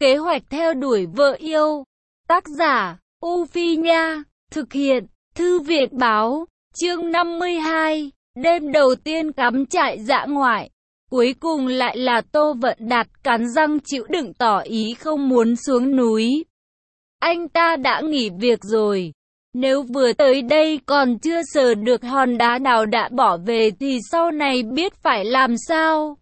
Kế hoạch theo đuổi vợ yêu. Tác giả, U Phi Nha. Thực hiện, Thư viện Báo. Chương 52. Đêm đầu tiên cắm trại dã ngoại. Cuối cùng lại là Tô Vận Đạt cắn răng chịu đựng tỏ ý không muốn xuống núi. Anh ta đã nghỉ việc rồi. Nếu vừa tới đây còn chưa sờ được hòn đá nào đã bỏ về thì sau này biết phải làm sao?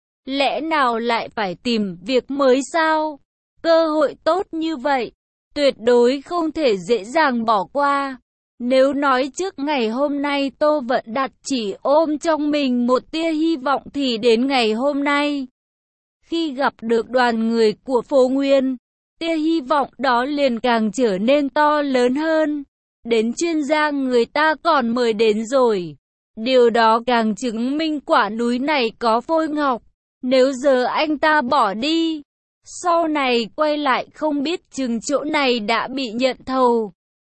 Lẽ nào lại phải tìm việc mới sao? Cơ hội tốt như vậy, tuyệt đối không thể dễ dàng bỏ qua. Nếu nói trước ngày hôm nay Tô Vận Đạt chỉ ôm trong mình một tia hy vọng thì đến ngày hôm nay, khi gặp được đoàn người của Phố Nguyên, tia hy vọng đó liền càng trở nên to lớn hơn. Đến chuyên gia người ta còn mời đến rồi. Điều đó càng chứng minh quả núi này có phôi ngọc. Nếu giờ anh ta bỏ đi, sau này quay lại không biết chừng chỗ này đã bị nhận thầu,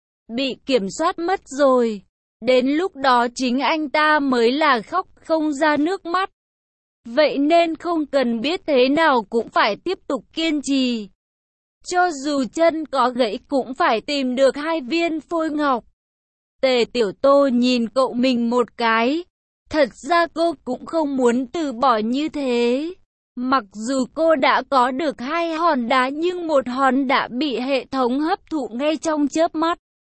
bị kiểm soát mất rồi. Đến lúc đó chính anh ta mới là khóc không ra nước mắt. Vậy nên không cần biết thế nào cũng phải tiếp tục kiên trì. Cho dù chân có gãy cũng phải tìm được 2 viên phôi ngọc. Tề Tiểu Tô nhìn cậu mình một cái. Thật ra cô cũng không muốn từ bỏ như thế. Mặc dù cô đã có được 2 hòn đá nhưng một hòn đã bị hệ thống hấp thụ ngay trong chớp mắt.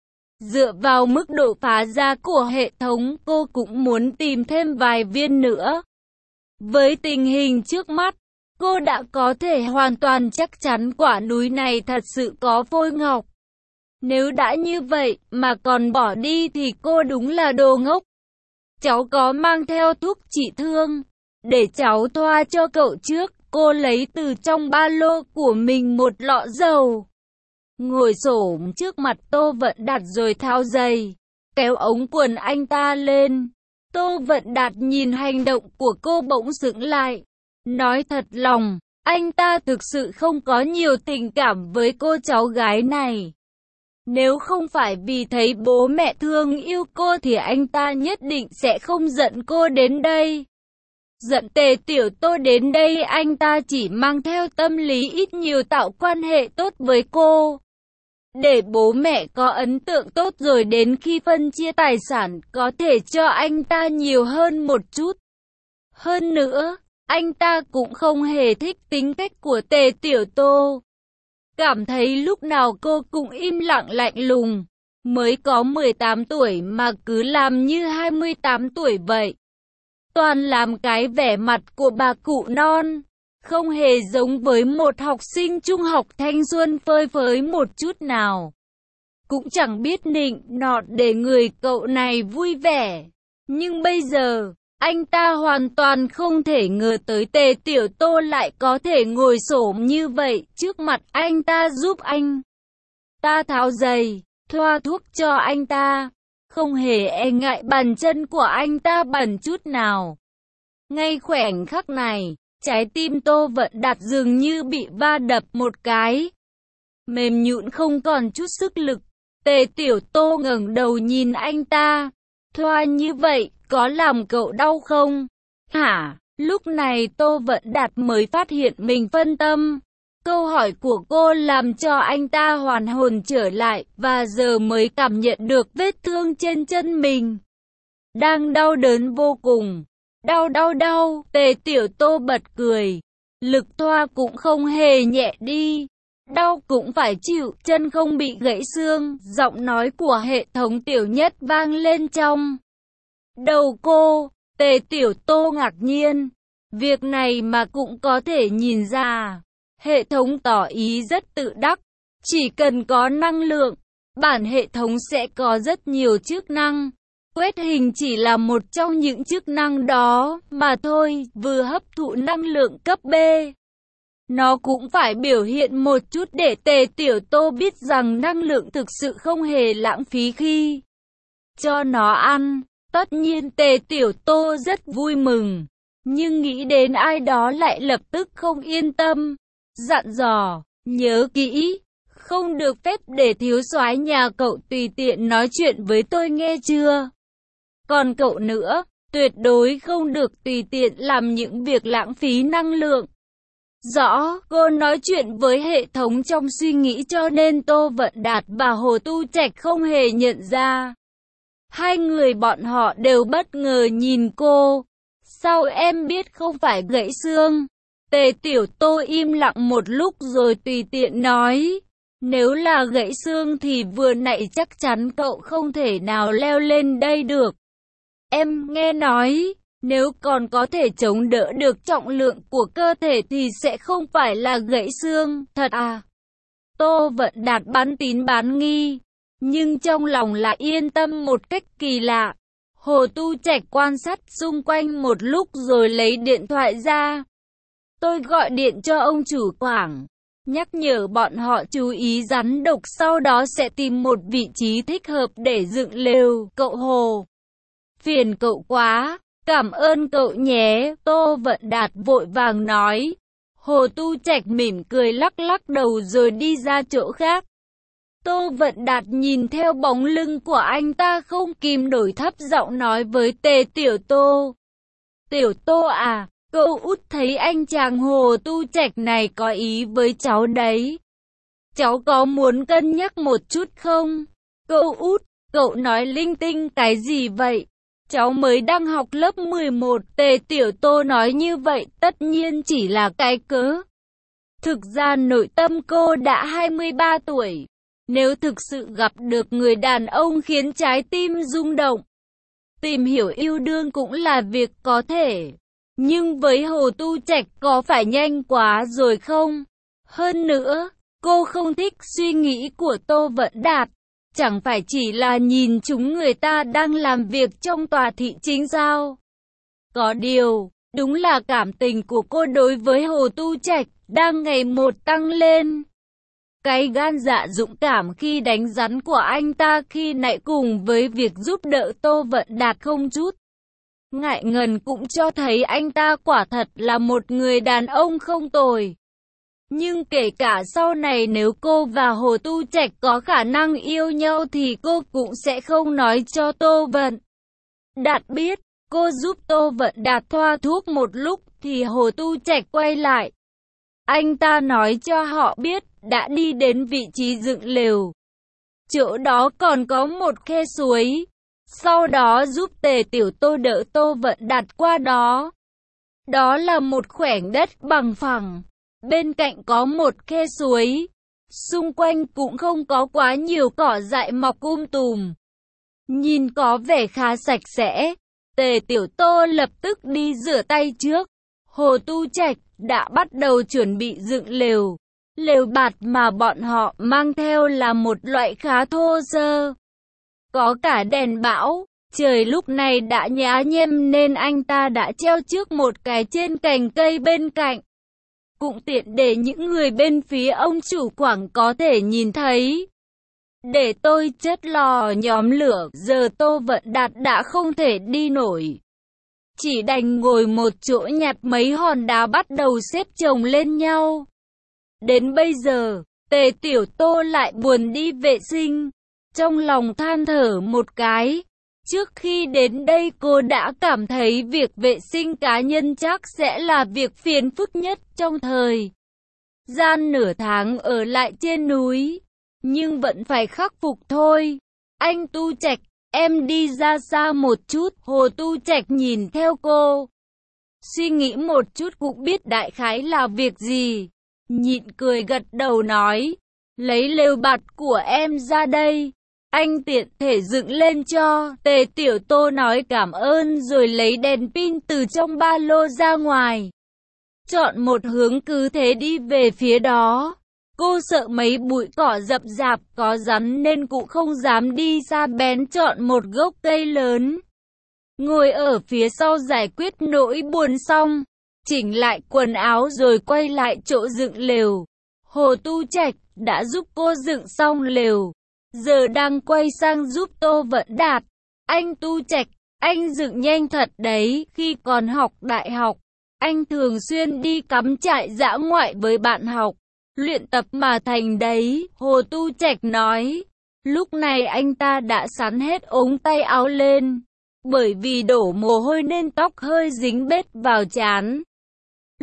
Dựa vào mức độ phá ra của hệ thống, cô cũng muốn tìm thêm vài viên nữa. Với tình hình trước mắt, cô đã có thể hoàn toàn chắc chắn quả núi này thật sự có phôi ngọc. Nếu đã như vậy mà còn bỏ đi thì cô đúng là đồ ngốc. Cháu có mang theo thuốc trị thương, để cháu thoa cho cậu trước. Cô lấy từ trong ba lô của mình một lọ dầu, ngồi xổm trước mặt Tô Vận Đạt rồi tháo giày, kéo ống quần anh ta lên. Tô Vận Đạt nhìn hành động của cô bỗng sững lại. Nói thật lòng, anh ta thực sự không có nhiều tình cảm với cô cháu gái này. Nếu không phải vì thấy bố mẹ thương yêu cô thì anh ta nhất định sẽ không giận cô đến đây. Giận Tề Tiểu Tô đến đây anh ta chỉ mang theo tâm lý ít nhiều tạo quan hệ tốt với cô, để bố mẹ có ấn tượng tốt rồi đến khi phân chia tài sản có thể cho anh ta nhiều hơn một chút. Hơn nữa, anh ta cũng không hề thích tính cách của Tề Tiểu Tô. Cảm thấy lúc nào cô cũng im lặng lạnh lùng. Mới có 18 tuổi mà cứ làm như 28 tuổi vậy. Toàn làm cái vẻ mặt của bà cụ non. Không hề giống với một học sinh trung học thanh xuân phơi phới một chút nào. Cũng chẳng biết nịnh nọt để người cậu này vui vẻ. Nhưng bây giờ, anh ta hoàn toàn không thể ngờ tới Tề Tiểu Tô lại có thể ngồi xổm như vậy trước mặt anh ta giúp anh ta tháo giày, thoa thuốc cho anh ta, không hề e ngại bàn chân của anh ta bẩn chút nào. Ngay khoảnh khắc này, trái tim Tô Vận Đạt dường như bị va đập một cái, mềm nhũn không còn chút sức lực. Tề Tiểu Tô ngẩng đầu nhìn anh ta, thoa như vậy có làm cậu đau không? Hả? Lúc này Tô Vận Đạt mới phát hiện mình phân tâm. Câu hỏi của cô làm cho anh ta hoàn hồn trở lại và giờ mới cảm nhận được vết thương trên chân mình đang đau đớn vô cùng. Đau đau đau, Tề Tiểu Tô bật cười. Lực thoa cũng không hề nhẹ đi. Đau cũng phải chịu, chân không bị gãy xương. Giọng nói của hệ thống Tiểu Nhất vang lên trong đầu cô. Tề Tiểu Tô ngạc nhiên. Việc này mà cũng có thể nhìn ra. Hệ thống tỏ ý rất tự đắc. Chỉ cần có năng lượng, bản hệ thống sẽ có rất nhiều chức năng. Quét hình chỉ là một trong những chức năng đó mà thôi. Vừa hấp thụ năng lượng cấp B, nó cũng phải biểu hiện một chút để Tề Tiểu Tô biết rằng năng lượng thực sự không hề lãng phí khi cho nó ăn. Tất nhiên Tề Tiểu Tô rất vui mừng, nhưng nghĩ đến ai đó lại lập tức không yên tâm. Dặn dò, nhớ kỹ, không được phép để thiếu soái nhà cậu tùy tiện nói chuyện với tôi nghe chưa? Còn cậu nữa, tuyệt đối không được tùy tiện làm những việc lãng phí năng lượng. Rõ, cô nói chuyện với hệ thống trong suy nghĩ cho nên Tô Vận Đạt và Hồ Tu Trạch không hề nhận ra. Hai người bọn họ đều bất ngờ nhìn cô. Sao em biết không phải gãy xương? Tề Tiểu Tô im lặng một lúc rồi tùy tiện nói. Nếu là gãy xương thì vừa nãy chắc chắn cậu không thể nào leo lên đây được. Em nghe nói, nếu còn có thể chống đỡ được trọng lượng của cơ thể thì sẽ không phải là gãy xương, thật à? Tô Vận Đạt bán tín bán nghi, nhưng trong lòng lại yên tâm một cách kỳ lạ. Hồ Tu Trạch quan sát xung quanh một lúc rồi lấy điện thoại ra. Tôi gọi điện cho ông chủ Quảng, nhắc nhở bọn họ chú ý rắn độc, sau đó sẽ tìm một vị trí thích hợp để dựng lều. Cậu Hồ, phiền cậu quá, cảm ơn cậu nhé, Tô Vận Đạt vội vàng nói. Hồ Tu Trạch mỉm cười lắc lắc đầu rồi đi ra chỗ khác. Tô Vận Đạt nhìn theo bóng lưng của anh ta không kìm nổi thấp giọng nói với Tề Tiểu Tô. Tiểu Tô à, cậu út thấy anh chàng Hồ Tu Trạch này có ý với cháu đấy. Cháu có muốn cân nhắc một chút không? Cậu út, cậu nói linh tinh cái gì vậy? Cháu mới đang học lớp 11, Tề Tiểu Tô nói như vậy tất nhiên chỉ là cái cớ. Thực ra nội tâm cô đã 23 tuổi. Nếu thực sự gặp được người đàn ông khiến trái tim rung động, tìm hiểu yêu đương cũng là việc có thể. Nhưng với Hồ Tu Trạch có phải nhanh quá rồi không? Hơn nữa, cô không thích suy nghĩ của Tô Vận Đạt. Chẳng phải chỉ là nhìn chúng người ta đang làm việc trong tòa thị chính sao? Có điều, đúng là cảm tình của cô đối với Hồ Tu Trạch đang ngày một tăng lên. Cái gan dạ dũng cảm khi đánh rắn của anh ta khi nãy cùng với việc giúp đỡ Tô Vận Đạt không chút ngại ngần cũng cho thấy anh ta quả thật là một người đàn ông không tồi. Nhưng kể cả sau này nếu cô và Hồ Tu Trạch có khả năng yêu nhau thì cô cũng sẽ không nói cho Tô Vận Đạt biết. Cô giúp Tô Vận Đạt thoa thuốc một lúc thì Hồ Tu Trạch quay lại. Anh ta nói cho họ biết đã đi đến vị trí dựng lều. Chỗ đó còn có một khe suối. Sau đó giúp Tề Tiểu Tô đỡ Tô Vận Đạt qua đó. Đó là một khoảnh đất bằng phẳng. Bên cạnh có một khe suối. Xung quanh cũng không có quá nhiều cỏ dại mọc tùm. Nhìn có vẻ khá sạch sẽ. Tề Tiểu Tô lập tức đi rửa tay trước. Hồ Tu Trạch đã bắt đầu chuẩn bị dựng lều. Lều bạt mà bọn họ mang theo là một loại khá thô sơ. Có cả đèn bão. Trời lúc này đã nhá nhem nên anh ta đã treo trước một cái trên cành cây bên cạnh. Cũng tiện để những người bên phía ông chủ Quảng có thể nhìn thấy. Để tôi chất lò nhóm lửa, giờ Tô Vận Đạt đã không thể đi nổi. Chỉ đành ngồi một chỗ nhặt mấy hòn đá bắt đầu xếp chồng lên nhau. Đến bây giờ, Tề Tiểu Tô lại buồn đi vệ sinh. Trong lòng than thở một cái. Trước khi đến đây cô đã cảm thấy việc vệ sinh cá nhân chắc sẽ là việc phiền phức nhất trong thời gian nửa tháng ở lại trên núi. Nhưng vẫn phải khắc phục thôi. Anh Tu Trạch, em đi ra xa một chút. Hồ Tu Trạch nhìn theo cô. Suy nghĩ một chút cũng biết đại khái là việc gì. Nhịn cười gật đầu nói. Lấy lều bạt của em ra đây. Anh tiện thể dựng lên cho. Tề Tiểu Tô nói cảm ơn rồi lấy đèn pin từ trong ba lô ra ngoài. Chọn một hướng cứ thế đi về phía đó. Cô sợ mấy bụi cỏ rậm rạp có rắn nên cũng không dám đi xa, bén chọn một gốc cây lớn. Ngồi ở phía sau giải quyết nỗi buồn xong, chỉnh lại quần áo rồi quay lại chỗ dựng lều. Hồ Tu Trạch đã giúp cô dựng xong lều, giờ đang quay sang giúp Tô Vận Đạt. Anh Tu Trạch, anh dựng nhanh thật đấy, khi còn học đại học, anh thường xuyên đi cắm trại dã ngoại với bạn học. Luyện tập mà thành đấy, Hồ Tu Trạch nói. Lúc này anh ta đã sắn hết ống tay áo lên. Bởi vì đổ mồ hôi nên tóc hơi dính bết vào trán.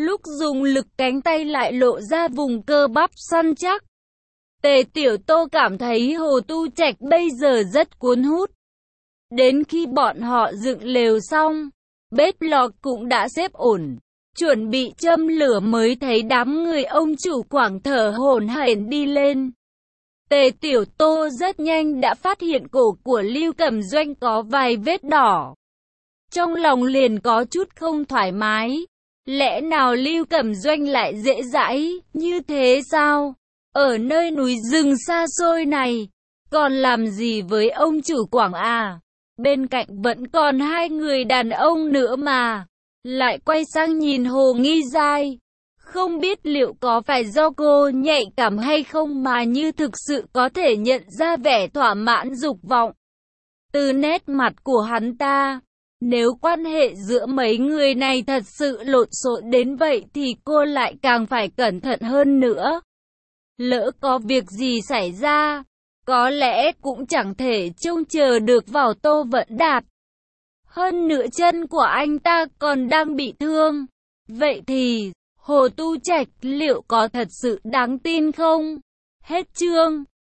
lúc dùng lực cánh tay lại lộ ra vùng cơ bắp săn chắc. Tề Tiểu Tô cảm thấy Hồ Tu Trạch bây giờ rất cuốn hút. Đến khi bọn họ dựng lều xong, bếp lò cũng đã xếp ổn, chuẩn bị châm lửa mới thấy đám người ông chủ Quảng thở hổn hển đi lên. Tề Tiểu Tô rất nhanh đã phát hiện cổ của Lưu Cẩm Doanh có vài vết đỏ. Trong lòng liền có chút không thoải mái. Lẽ nào Lưu Cẩm Doanh lại dễ dãi như thế sao? Ở nơi núi rừng xa xôi này, còn làm gì với ông chủ Quảng à? Bên cạnh vẫn còn hai người đàn ông nữa mà. Lại quay sang nhìn Hồ Nghi Giai. Không biết liệu có phải do cô nhạy cảm hay không mà như thực sự có thể nhận ra vẻ thỏa mãn dục vọng từ nét mặt của hắn ta. Nếu quan hệ giữa mấy người này thật sự lộn xộn đến vậy thì cô lại càng phải cẩn thận hơn nữa. Lỡ có việc gì xảy ra, có lẽ cũng chẳng thể trông chờ được vào Tô Vận Đạt. Hơn nữa chân của anh ta còn đang bị thương. Vậy thì, Hồ Tu Trạch liệu có thật sự đáng tin không? Hết chương.